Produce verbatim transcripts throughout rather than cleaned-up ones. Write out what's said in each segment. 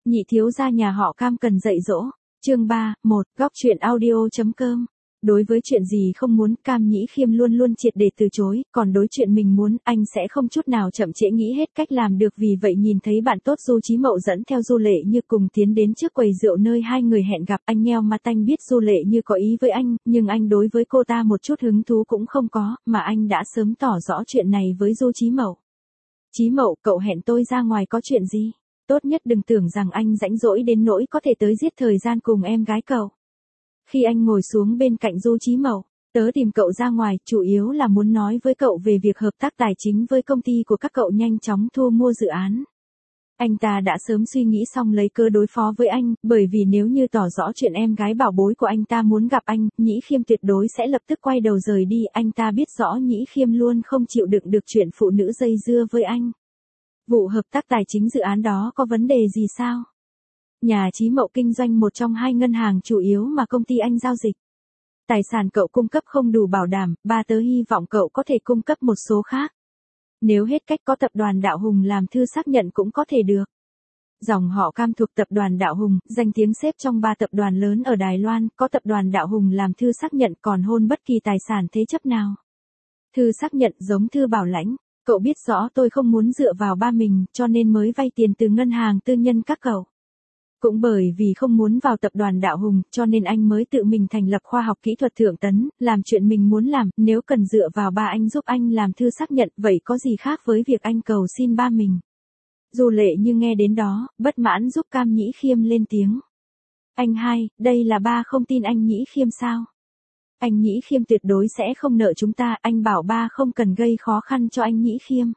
Nhị thiếu gia nhà họ Cam cần dạy dỗ. Chương ba, một, góc truyện audio.com. Đối với chuyện gì không muốn, Cam Nhĩ Khiêm luôn luôn triệt để từ chối, còn đối chuyện mình muốn, anh sẽ không chút nào chậm trễ nghĩ hết cách làm được. Vì vậy nhìn thấy bạn tốt Du Chí Mậu dẫn theo Du Lệ Như cùng tiến đến trước quầy rượu nơi hai người hẹn gặp, anh nheo mắt, anh biết Du Lệ Như có ý với anh, nhưng anh đối với cô ta một chút hứng thú cũng không có, mà anh đã sớm tỏ rõ chuyện này với Du Chí Mậu. Chí Mậu, cậu hẹn tôi ra ngoài có chuyện gì? Tốt nhất đừng tưởng rằng anh rãnh rỗi đến nỗi có thể tới giết thời gian cùng em gái cậu. Khi anh ngồi xuống bên cạnh Du Chí Mậu, tớ tìm cậu ra ngoài, chủ yếu là muốn nói với cậu về việc hợp tác tài chính với công ty của các cậu nhanh chóng thu mua dự án. Anh ta đã sớm suy nghĩ xong lấy cơ đối phó với anh, bởi vì nếu như tỏ rõ chuyện em gái bảo bối của anh ta muốn gặp anh, Nhĩ Khiêm tuyệt đối sẽ lập tức quay đầu rời đi. Anh ta biết rõ Nhĩ Khiêm luôn không chịu đựng được chuyện phụ nữ dây dưa với anh. Vụ hợp tác tài chính dự án đó có vấn đề gì sao? Nhà Chí Mậu kinh doanh một trong hai ngân hàng chủ yếu mà công ty anh giao dịch. Tài sản cậu cung cấp không đủ bảo đảm, ba tớ hy vọng cậu có thể cung cấp một số khác. Nếu hết cách có tập đoàn Đạo Hùng làm thư xác nhận cũng có thể được. Dòng họ Cam thuộc tập đoàn Đạo Hùng, danh tiếng xếp trong ba tập đoàn lớn ở Đài Loan, có tập đoàn Đạo Hùng làm thư xác nhận còn hôn bất kỳ tài sản thế chấp nào. Thư xác nhận giống thư bảo lãnh. Cậu biết rõ tôi không muốn dựa vào ba mình, cho nên mới vay tiền từ ngân hàng tư nhân các cậu. Cũng bởi vì không muốn vào tập đoàn Đạo Hùng, cho nên anh mới tự mình thành lập khoa học kỹ thuật Thượng Tấn, làm chuyện mình muốn làm, nếu cần dựa vào ba anh giúp anh làm thư xác nhận, vậy có gì khác với việc anh cầu xin ba mình. Du Lệ Như nghe đến đó, bất mãn giúp Cam Nhĩ Khiêm lên tiếng. Anh hai, đây là ba không tin anh Nhĩ Khiêm sao? Anh Nhĩ Khiêm tuyệt đối sẽ không nợ chúng ta, anh bảo ba không cần gây khó khăn cho anh Nhĩ Khiêm.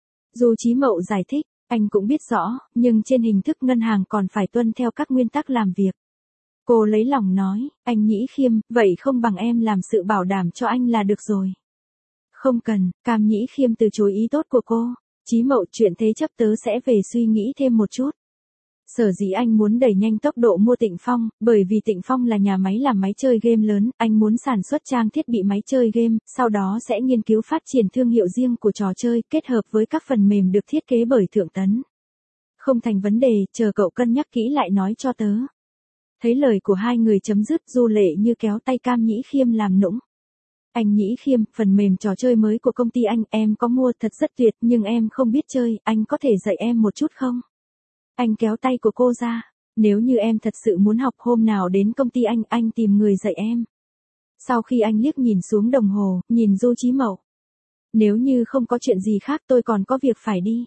Du Chí Mậu giải thích, anh cũng biết rõ, nhưng trên hình thức ngân hàng còn phải tuân theo các nguyên tắc làm việc. Cô lấy lòng nói, anh Nhĩ Khiêm, vậy không bằng em làm sự bảo đảm cho anh là được rồi. Không cần, Cam Nhĩ Khiêm từ chối ý tốt của cô. Chí Mậu, chuyện thế chấp tớ sẽ về suy nghĩ thêm một chút. Sở dĩ anh muốn đẩy nhanh tốc độ mua Tịnh Phong, bởi vì Tịnh Phong là nhà máy làm máy chơi game lớn, anh muốn sản xuất trang thiết bị máy chơi game, sau đó sẽ nghiên cứu phát triển thương hiệu riêng của trò chơi, kết hợp với các phần mềm được thiết kế bởi Thượng Tấn. Không thành vấn đề, chờ cậu cân nhắc kỹ lại nói cho tớ. Thấy lời của hai người chấm dứt, Du Lệ Như kéo tay Cam Nhĩ Khiêm làm nũng. Anh Nhĩ Khiêm, phần mềm trò chơi mới của công ty anh, em có mua thật rất tuyệt, nhưng em không biết chơi, anh có thể dạy em một chút không? Anh kéo tay của cô ra, nếu như em thật sự muốn học hôm nào đến công ty anh, anh tìm người dạy em. Sau khi anh liếc nhìn xuống đồng hồ, nhìn Du Chí Mậu. Nếu như không có chuyện gì khác tôi còn có việc phải đi.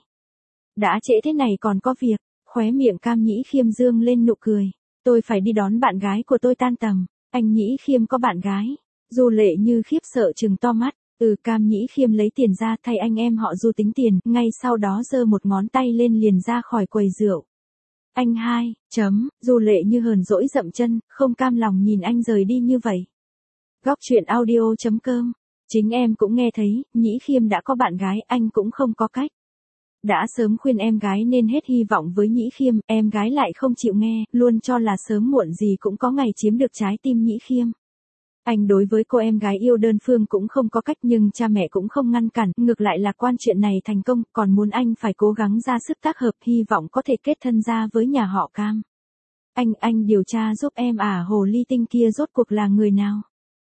Đã trễ thế này còn có việc, khóe miệng Cam Nhĩ Khiêm dương lên nụ cười. Tôi phải đi đón bạn gái của tôi tan tầm. Anh Nhĩ Khiêm có bạn gái. Du Lệ Như khiếp sợ trừng to mắt. Ừ, Cam Nhĩ Khiêm lấy tiền ra thay anh em họ Du tính tiền, ngay sau đó giơ một ngón tay lên liền ra khỏi quầy rượu. Anh hai, chấm, Du Lệ Như hờn dỗi dậm chân, không cam lòng nhìn anh rời đi như vậy. Góc truyện audio.com. Chính em cũng nghe thấy, Nhĩ Khiêm đã có bạn gái, anh cũng không có cách. Đã sớm khuyên em gái nên hết hy vọng với Nhĩ Khiêm, em gái lại không chịu nghe, luôn cho là sớm muộn gì cũng có ngày chiếm được trái tim Nhĩ Khiêm. Anh đối với cô em gái yêu đơn phương cũng không có cách, nhưng cha mẹ cũng không ngăn cản, ngược lại là quan chuyện này thành công, còn muốn anh phải cố gắng ra sức tác hợp, hy vọng có thể kết thân ra với nhà họ Cam. Anh, anh điều tra giúp em à, hồ ly tinh kia rốt cuộc là người nào?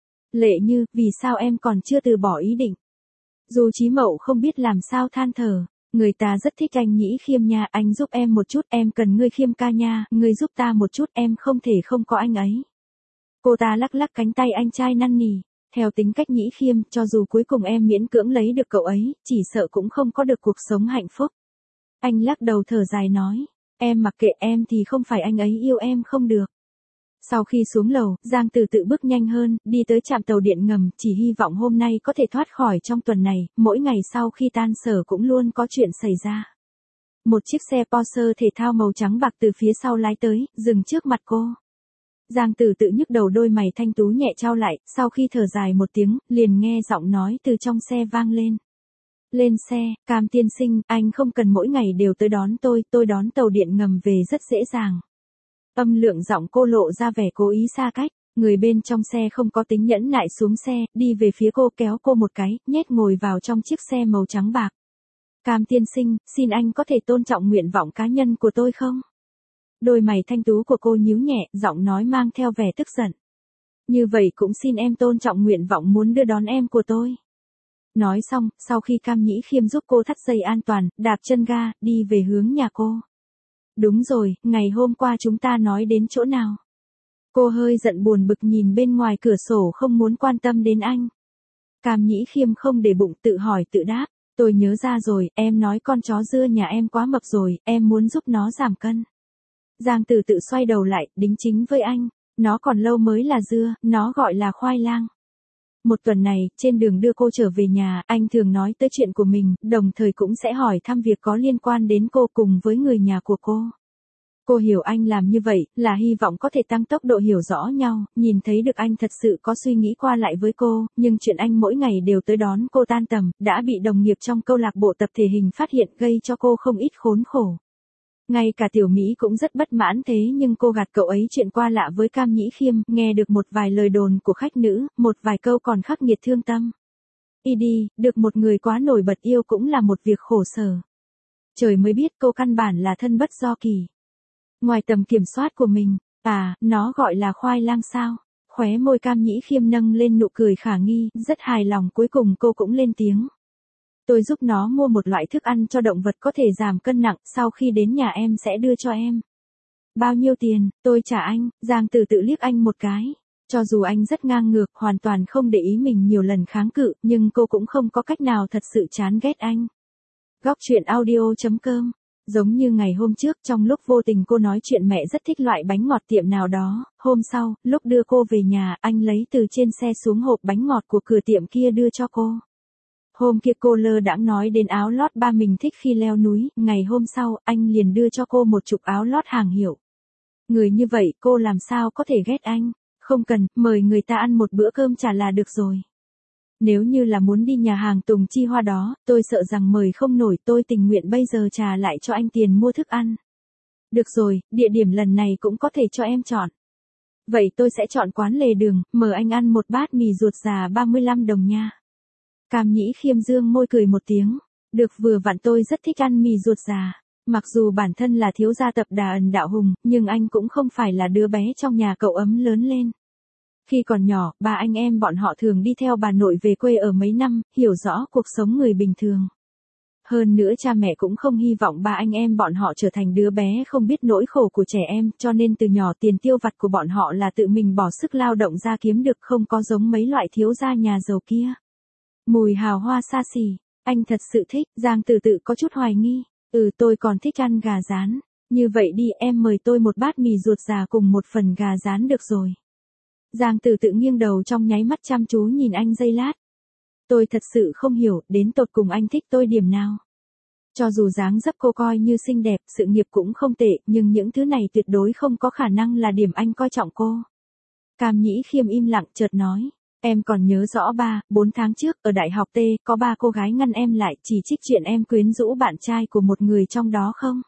Lệ Như, vì sao em còn chưa từ bỏ ý định? Du Chí Mậu không biết làm sao than thở, người ta rất thích anh Nhĩ Khiêm nha, anh giúp em một chút, em cần ngươi Khiêm ca nha, ngươi giúp ta một chút, em không thể không có anh ấy. Cô ta lắc lắc cánh tay anh trai năn nỉ, theo tính cách Nhĩ Khiêm, cho dù cuối cùng em miễn cưỡng lấy được cậu ấy, chỉ sợ cũng không có được cuộc sống hạnh phúc. Anh lắc đầu thở dài nói, em mặc kệ, em thì không phải anh ấy yêu em không được. Sau khi xuống lầu, Giang Từ tự bước nhanh hơn, đi tới trạm tàu điện ngầm, chỉ hy vọng hôm nay có thể thoát khỏi trong tuần này, mỗi ngày sau khi tan sở cũng luôn có chuyện xảy ra. Một chiếc xe Porsche thể thao màu trắng bạc từ phía sau lái tới, dừng trước mặt cô. Giang Tử tự nhức đầu, đôi mày thanh tú nhẹ trao lại, sau khi thở dài một tiếng, liền nghe giọng nói từ trong xe vang lên. Lên xe, Cam tiên sinh, anh không cần mỗi ngày đều tới đón tôi, tôi đón tàu điện ngầm về rất dễ dàng. Âm lượng giọng cô lộ ra vẻ cố ý xa cách, người bên trong xe không có tính nhẫn nại xuống xe, đi về phía cô kéo cô một cái, nhét ngồi vào trong chiếc xe màu trắng bạc. Cam tiên sinh, xin anh có thể tôn trọng nguyện vọng cá nhân của tôi không? Đôi mày thanh tú của cô nhíu nhẹ, giọng nói mang theo vẻ tức giận. Như vậy cũng xin em tôn trọng nguyện vọng muốn đưa đón em của tôi. Nói xong, sau khi Cam Nhĩ Khiêm giúp cô thắt dây an toàn, đạp chân ga, đi về hướng nhà cô. Đúng rồi, ngày hôm qua chúng ta nói đến chỗ nào? Cô hơi giận buồn bực nhìn bên ngoài cửa sổ không muốn quan tâm đến anh. Cam Nhĩ Khiêm không để bụng tự hỏi tự đáp. Tôi nhớ ra rồi, em nói con chó dưa nhà em quá mập rồi, em muốn giúp nó giảm cân. Giang Từ tự xoay đầu lại, đính chính với anh. Nó còn lâu mới là dưa, nó gọi là khoai lang. Một tuần này, trên đường đưa cô trở về nhà, anh thường nói tới chuyện của mình, đồng thời cũng sẽ hỏi thăm việc có liên quan đến cô cùng với người nhà của cô. Cô hiểu anh làm như vậy, là hy vọng có thể tăng tốc độ hiểu rõ nhau, nhìn thấy được anh thật sự có suy nghĩ qua lại với cô, nhưng chuyện anh mỗi ngày đều tới đón cô tan tầm, đã bị đồng nghiệp trong câu lạc bộ tập thể hình phát hiện gây cho cô không ít khốn khổ. Ngay cả Tiểu Mỹ cũng rất bất mãn thế nhưng cô gạt cậu ấy chuyện qua lạ với Cam Nhĩ Khiêm, nghe được một vài lời đồn của khách nữ, một vài câu còn khắc nghiệt thương tâm. Y đi, được một người quá nổi bật yêu cũng là một việc khổ sở. Trời mới biết cô căn bản là thân bất do kỳ. Ngoài tầm kiểm soát của mình, à, nó gọi là khoai lang sao? Khóe môi Cam Nhĩ Khiêm nâng lên nụ cười khả nghi, rất hài lòng cuối cùng cô cũng lên tiếng. Tôi giúp nó mua một loại thức ăn cho động vật có thể giảm cân nặng, sau khi đến nhà em sẽ đưa cho em. Bao nhiêu tiền, tôi trả anh, Giang Từ tự liếc anh một cái. Cho dù anh rất ngang ngược, hoàn toàn không để ý mình nhiều lần kháng cự, nhưng cô cũng không có cách nào thật sự chán ghét anh. Góc truyện audio chấm com. Giống như ngày hôm trước, trong lúc vô tình cô nói chuyện mẹ rất thích loại bánh ngọt tiệm nào đó, hôm sau, lúc đưa cô về nhà, anh lấy từ trên xe xuống hộp bánh ngọt của cửa tiệm kia đưa cho cô. Hôm kia cô lơ đãng nói đến áo lót ba mình thích khi leo núi, ngày hôm sau, anh liền đưa cho cô một chục áo lót hàng hiệu. Người như vậy, cô làm sao có thể ghét anh? Không cần, mời người ta ăn một bữa cơm chả là được rồi. Nếu như là muốn đi nhà hàng Tùng Chi Hoa đó, tôi sợ rằng mời không nổi, tôi tình nguyện bây giờ trả lại cho anh tiền mua thức ăn. Được rồi, địa điểm lần này cũng có thể cho em chọn. Vậy tôi sẽ chọn quán lề đường, mời anh ăn một bát mì ruột già ba mươi lăm đồng nha. Cam Nhĩ Khiêm dương môi cười một tiếng. Được, vừa vặn tôi rất thích ăn mì ruột già. Mặc dù bản thân là thiếu gia tập Đà Ẩn Đạo Hùng, nhưng anh cũng không phải là đứa bé trong nhà cậu ấm lớn lên. Khi còn nhỏ, ba anh em bọn họ thường đi theo bà nội về quê ở mấy năm, hiểu rõ cuộc sống người bình thường. Hơn nữa cha mẹ cũng không hy vọng ba anh em bọn họ trở thành đứa bé không biết nỗi khổ của trẻ em, cho nên từ nhỏ tiền tiêu vặt của bọn họ là tự mình bỏ sức lao động ra kiếm được, không có giống mấy loại thiếu gia nhà giàu kia. Mùi hào hoa xa xỉ, anh thật sự thích, Giang Từ tự có chút hoài nghi. Ừ, tôi còn thích ăn gà rán. Như vậy đi, em mời tôi một bát mì ruột già cùng một phần gà rán được rồi. Giang Từ tự nghiêng đầu trong nháy mắt chăm chú nhìn anh giây lát. Tôi thật sự không hiểu, đến tột cùng anh thích tôi điểm nào. Cho dù dáng dấp cô coi như xinh đẹp, sự nghiệp cũng không tệ, nhưng những thứ này tuyệt đối không có khả năng là điểm anh coi trọng cô. Cam Nhĩ Khiêm im lặng chợt nói. Em còn nhớ rõ ba, bốn tháng trước, ở đại học T, có ba cô gái ngăn em lại chỉ trích chuyện em quyến rũ bạn trai của một người trong đó không?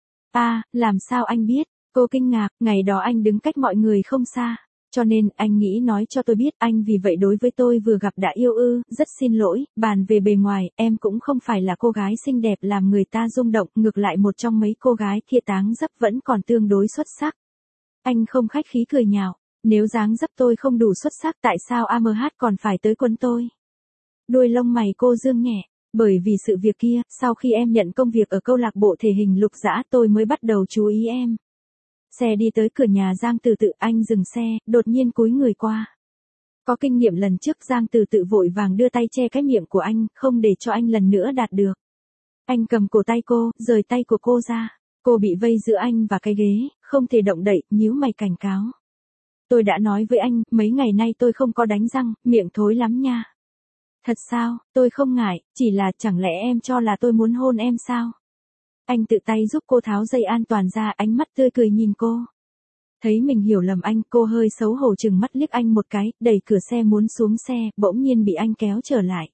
À, làm sao anh biết? Cô kinh ngạc, ngày đó anh đứng cách mọi người không xa. Cho nên, anh nghĩ nói cho tôi biết, anh vì vậy đối với tôi vừa gặp đã yêu ư, rất xin lỗi, bàn về bề ngoài, em cũng không phải là cô gái xinh đẹp làm người ta rung động, ngược lại một trong mấy cô gái kia táng dấp vẫn còn tương đối xuất sắc. Anh không khách khí cười nhạo. Nếu dáng dấp tôi không đủ xuất sắc tại sao a em hát còn phải tới quấn tôi? Đuôi lông mày cô dương nhẹ, bởi vì sự việc kia, sau khi em nhận công việc ở câu lạc bộ thể hình Lục Dã tôi mới bắt đầu chú ý em. Xe đi tới cửa nhà Giang Từ tự, anh dừng xe, đột nhiên cúi người qua. Có kinh nghiệm lần trước Giang Từ tự vội vàng đưa tay che cái miệng của anh, không để cho anh lần nữa đạt được. Anh cầm cổ tay cô, rời tay của cô ra. Cô bị vây giữa anh và cái ghế, không thể động đậy, nhíu mày cảnh cáo. Tôi đã nói với anh, mấy ngày nay tôi không có đánh răng, miệng thối lắm nha. Thật sao, tôi không ngại, chỉ là chẳng lẽ em cho là tôi muốn hôn em sao? Anh tự tay giúp cô tháo dây an toàn ra, ánh mắt tươi cười nhìn cô. Thấy mình hiểu lầm anh, cô hơi xấu hổ chừng mắt liếc anh một cái, đẩy cửa xe muốn xuống xe, bỗng nhiên bị anh kéo trở lại.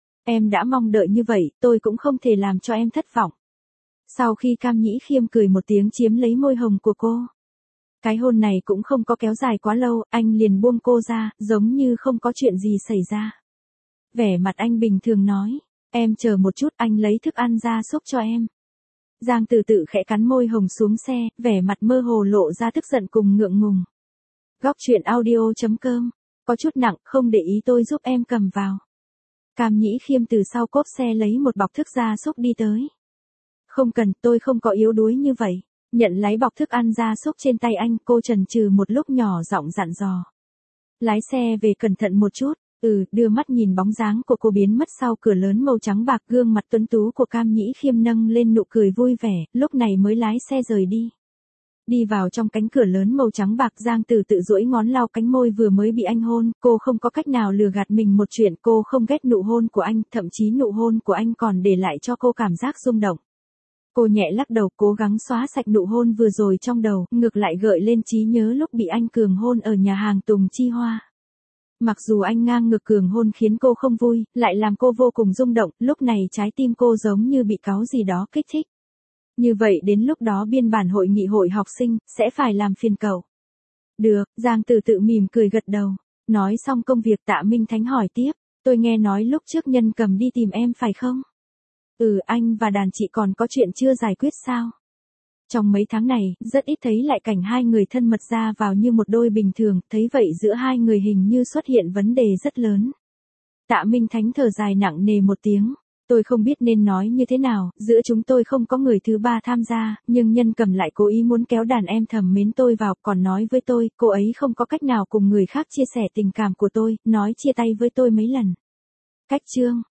Em đã mong đợi như vậy, tôi cũng không thể làm cho em thất vọng. Sau khi Cam Nhĩ Khiêm cười một tiếng chiếm lấy môi hồng của cô. Cái hôn này cũng không có kéo dài quá lâu, anh liền buông cô ra, giống như không có chuyện gì xảy ra. Vẻ mặt anh bình thường nói, em chờ một chút, anh lấy thức ăn ra xúc cho em. Giang Tử Tự khẽ cắn môi hồng xuống xe, vẻ mặt mơ hồ lộ ra tức giận cùng ngượng ngùng. Góc truyện audio.com, có chút nặng, không để ý tôi giúp em cầm vào. Cam Nhĩ Khiêm từ sau cốp xe lấy một bọc thức gia súc đi tới. Không cần, tôi không có yếu đuối như vậy. Nhận lấy bọc thức ăn gia súc trên tay anh, cô chần chừ một lúc nhỏ giọng dặn dò. Lái xe về cẩn thận một chút. Ừ, đưa mắt nhìn bóng dáng của cô biến mất sau cửa lớn màu trắng bạc, gương mặt tuấn tú của Cam Nhĩ Khiêm nâng lên nụ cười vui vẻ, lúc này mới lái xe rời đi. Đi vào trong cánh cửa lớn màu trắng bạc, Giang Tử Tự duỗi ngón lau cánh môi vừa mới bị anh hôn, cô không có cách nào lừa gạt mình một chuyện, cô không ghét nụ hôn của anh, thậm chí nụ hôn của anh còn để lại cho cô cảm giác rung động. Cô nhẹ lắc đầu, cố gắng xóa sạch nụ hôn vừa rồi trong đầu, ngược lại gợi lên trí nhớ lúc bị anh cường hôn ở nhà hàng Tùng Chi Hoa. Mặc dù anh ngang ngược cường hôn khiến cô không vui, lại làm cô vô cùng rung động, lúc này trái tim cô giống như bị cáu gì đó kích thích. Như vậy đến lúc đó biên bản hội nghị hội học sinh, sẽ phải làm phiền cậu. Được, Giang Tử Tự mỉm cười gật đầu. Nói xong công việc, Tạ Minh Thánh hỏi tiếp, tôi nghe nói lúc trước Nhân Cầm đi tìm em phải không? Ừ, anh và đàn chị còn có chuyện chưa giải quyết sao? Trong mấy tháng này, rất ít thấy lại cảnh hai người thân mật ra vào như một đôi bình thường, thấy vậy giữa hai người hình như xuất hiện vấn đề rất lớn. Tạ Minh Thánh thở dài nặng nề một tiếng. Tôi không biết nên nói như thế nào, giữa chúng tôi không có người thứ ba tham gia, nhưng Nhân Cầm lại cố ý muốn kéo đàn em thầm mến tôi vào, còn nói với tôi, cô ấy không có cách nào cùng người khác chia sẻ tình cảm của tôi, nói chia tay với tôi mấy lần. Cách chương